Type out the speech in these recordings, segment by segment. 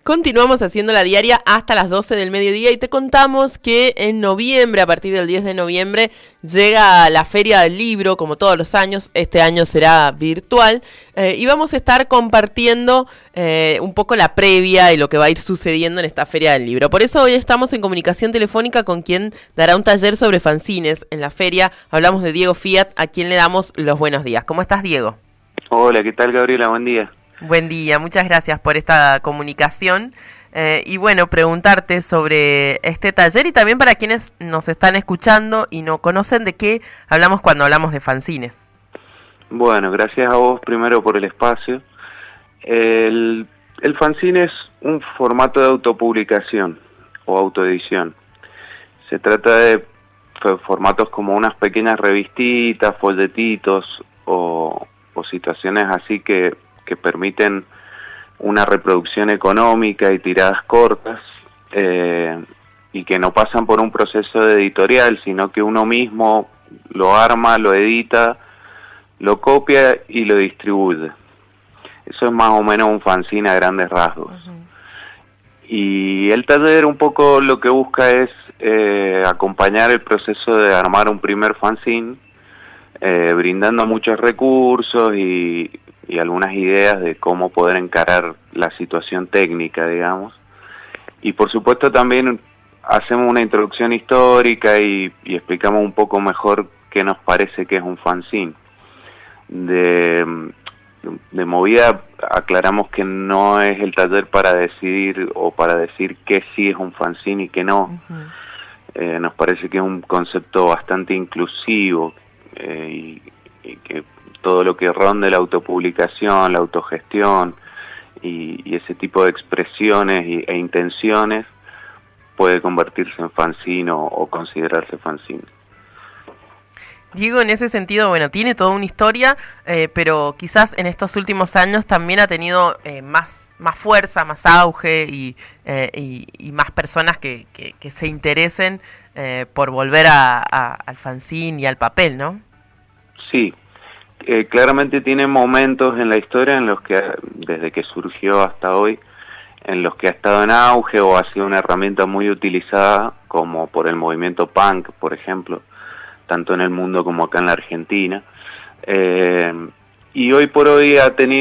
Continuamos haciendo la diaria hasta las 12 del mediodía y te contamos que en noviembre, a partir del 10 de noviembre, llega la Feria del Libro, como todos los años. Este año será virtual y vamos a estar compartiendo un poco la previa y lo que va a ir sucediendo en esta Feria del Libro. Por eso hoy estamos en comunicación telefónica con quien dará un taller sobre fanzines en la feria. Hablamos de Diego Fiat, a quien le damos los buenos días. ¿Cómo estás, Diego? Hola, ¿qué tal, Gabriela? Buen día. Buen día, muchas gracias por esta comunicación y bueno, preguntarte sobre este taller y también para quienes nos están escuchando y no conocen de qué hablamos cuando hablamos de fanzines. Bueno, gracias a vos primero por el espacio. El fanzine es un formato de autopublicación o autoedición. Se trata de formatos como unas pequeñas revistitas, folletitos o situaciones así que permiten una reproducción económica y tiradas cortas y que no pasan por un proceso de editorial, sino que uno mismo lo arma, lo edita, lo copia y lo distribuye. Eso es más o menos un fanzine a grandes rasgos. Y el taller un poco lo que busca es acompañar el proceso de armar un primer fanzine, brindando muchos recursos y algunas ideas de cómo poder encarar la situación técnica, digamos. Y por supuesto también hacemos una introducción histórica y explicamos un poco mejor qué nos parece que es un fanzine. De movida aclaramos que no es el taller para decidir o para decir qué sí es un fanzine y qué no. Nos parece que es un concepto bastante inclusivo y que todo lo que ronde la autopublicación, la autogestión y ese tipo de expresiones e intenciones puede convertirse en fanzine o considerarse fanzine. Diego, en ese sentido, bueno, tiene toda una historia, pero quizás en estos últimos años también ha tenido más fuerza, más auge y más personas que se interesen por volver al fanzine y al papel, ¿no? Sí. Claramente tiene momentos en la historia en los que, desde que surgió hasta hoy, en los que ha estado en auge o ha sido una herramienta muy utilizada, como por el movimiento punk, por ejemplo, tanto en el mundo como acá en la Argentina. Y hoy por hoy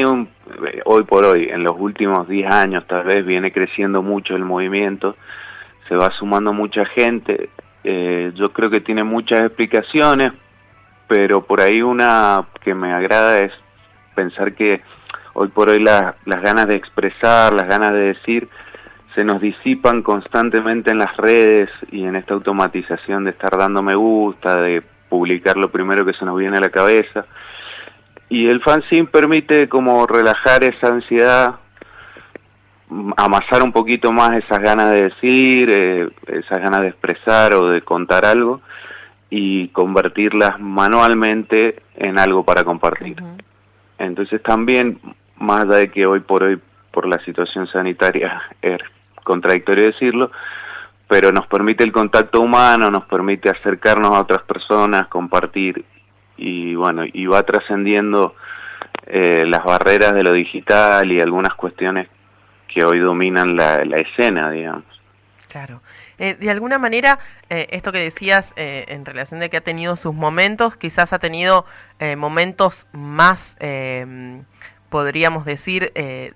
en los últimos 10 años tal vez, viene creciendo mucho el movimiento, se va sumando mucha gente. Yo creo que tiene muchas explicaciones, pero por ahí una que me agrada es pensar que hoy por hoy las ganas de expresar, las ganas de decir, se nos disipan constantemente en las redes y en esta automatización de estar dando me gusta, de publicar lo primero que se nos viene a la cabeza. Y el fanzine permite como relajar esa ansiedad, amasar un poquito más esas ganas de decir, esas ganas de expresar o de contar algo, y convertirlas manualmente en algo para compartir. Entonces también, más allá de que hoy por la situación sanitaria es contradictorio decirlo, pero nos permite el contacto humano, nos permite acercarnos a otras personas, compartir, y bueno, y va trascendiendo las barreras de lo digital y algunas cuestiones que hoy dominan la escena, digamos. Claro. De alguna manera, esto que decías en relación de que ha tenido sus momentos, quizás ha tenido momentos más, podríamos decir,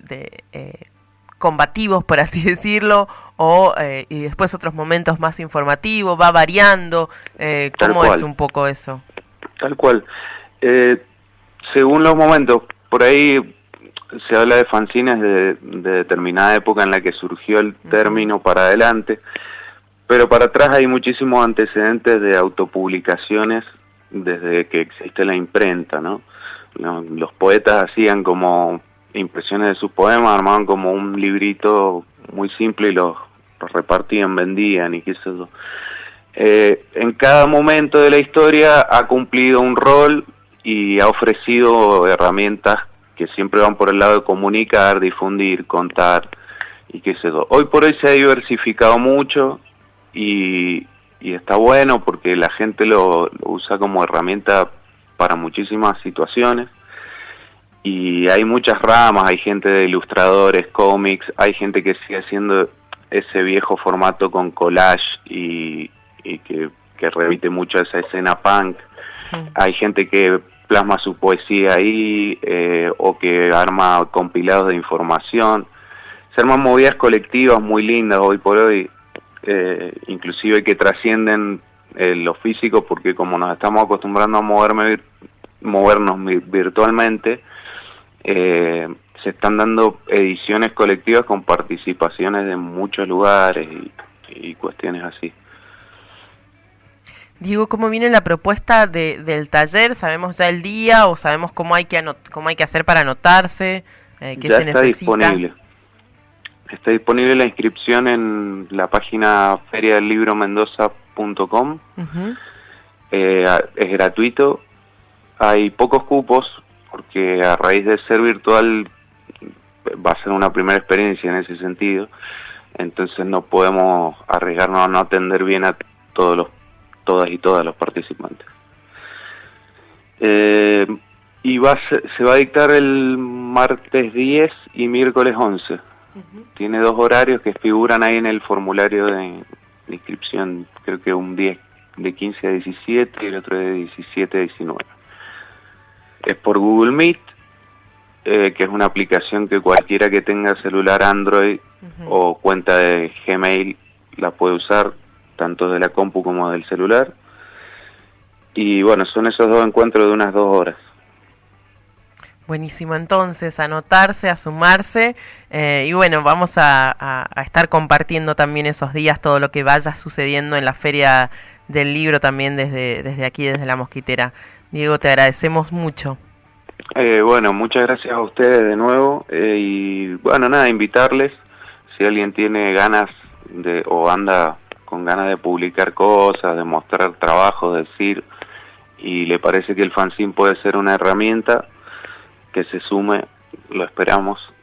combativos, por así decirlo, y después otros momentos más informativos, va variando. ¿Cómo es un poco eso? Tal cual. Según los momentos, por ahí se habla de fanzines de determinada época en la que surgió el término para adelante, pero para atrás hay muchísimos antecedentes de autopublicaciones desde que existe la imprenta, ¿no? Los poetas hacían como impresiones de sus poemas, armaban como un librito muy simple y los repartían, vendían y qué sé yo. En cada momento de la historia ha cumplido un rol y ha ofrecido herramientas que siempre van por el lado de comunicar, difundir, contar y qué sé yo. Hoy por hoy se ha diversificado mucho y está bueno porque la gente lo usa como herramienta para muchísimas situaciones y hay muchas ramas, hay gente de ilustradores, cómics, hay gente que sigue haciendo ese viejo formato con collage y que remite mucho a esa escena punk. Hay gente que plasma su poesía ahí, o que arma compilados de información. Se arman movidas colectivas muy lindas hoy por hoy, inclusive que trascienden lo físico, porque como nos estamos acostumbrando a movernos virtualmente, se están dando ediciones colectivas con participaciones de muchos lugares y cuestiones así. Digo, ¿cómo viene la propuesta del taller? ¿Sabemos ya el día o sabemos cómo hay que hacer para anotarse? ¿Qué ya se está necesita? Disponible. Está disponible la inscripción en la página feriadelibromendoza.com. Es gratuito. Hay pocos cupos porque a raíz de ser virtual va a ser una primera experiencia en ese sentido. Entonces no podemos arriesgarnos a no atender bien a todas y todas los participantes. Y se va a dictar el martes 10 y miércoles 11. Tiene 2 horarios que figuran ahí en el formulario de inscripción. Creo que un día de 15 a 17 y el otro de 17 a 19. Es por Google Meet, que es una aplicación que cualquiera que tenga celular Android o cuenta de Gmail la puede usar, tanto de la compu como del celular. Y bueno, son esos 2 encuentros de unas 2 horas. Buenísimo, entonces, anotarse, a sumarse, y bueno, vamos a estar compartiendo también esos días todo lo que vaya sucediendo en la Feria del Libro también desde aquí, desde La Mosquitera. Diego, te agradecemos mucho. Bueno, muchas gracias a ustedes de nuevo, y bueno, nada, invitarles, si alguien tiene ganas o anda con ganas de publicar cosas, de mostrar trabajo, decir, y le parece que el fanzine puede ser una herramienta, que se sume, lo esperamos.